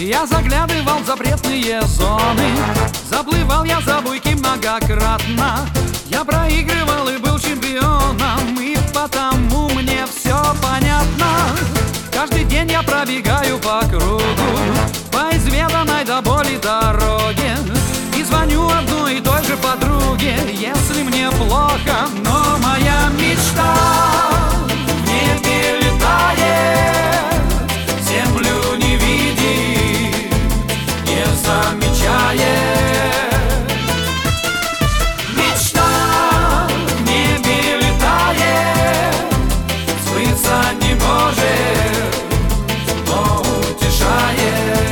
Я заглядывал в запретные зоны, заплывал я за буйки многократно. Я проигрывал и был чемпионом, и потому мне все понятно. Каждый день я пробегаю по кругу, по изведанной до боли дороге, и звоню одной и той же подруге, если мне плохо. Но моя мечта в небе летает, землю не видит, не замечает. Мечта в небе летает, сбыться не может, но утешает.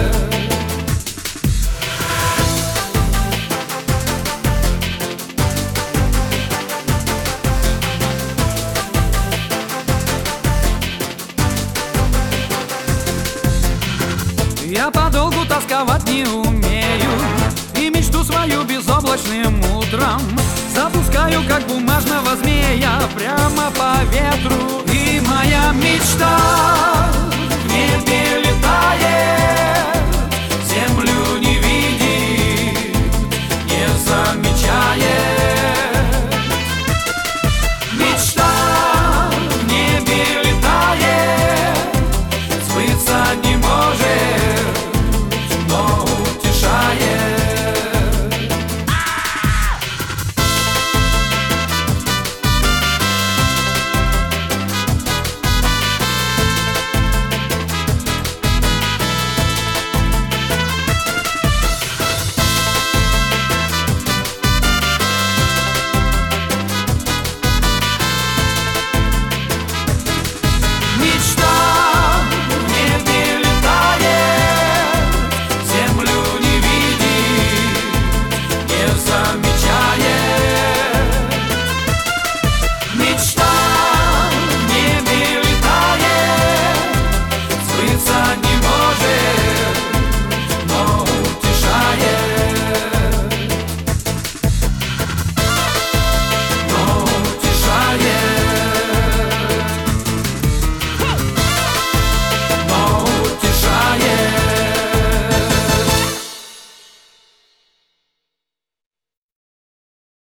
Я подолгу тосковать не умею, и мечту свою безоблачным утром запускаю, как бумажного змея, прямо по ветру. И моя мечта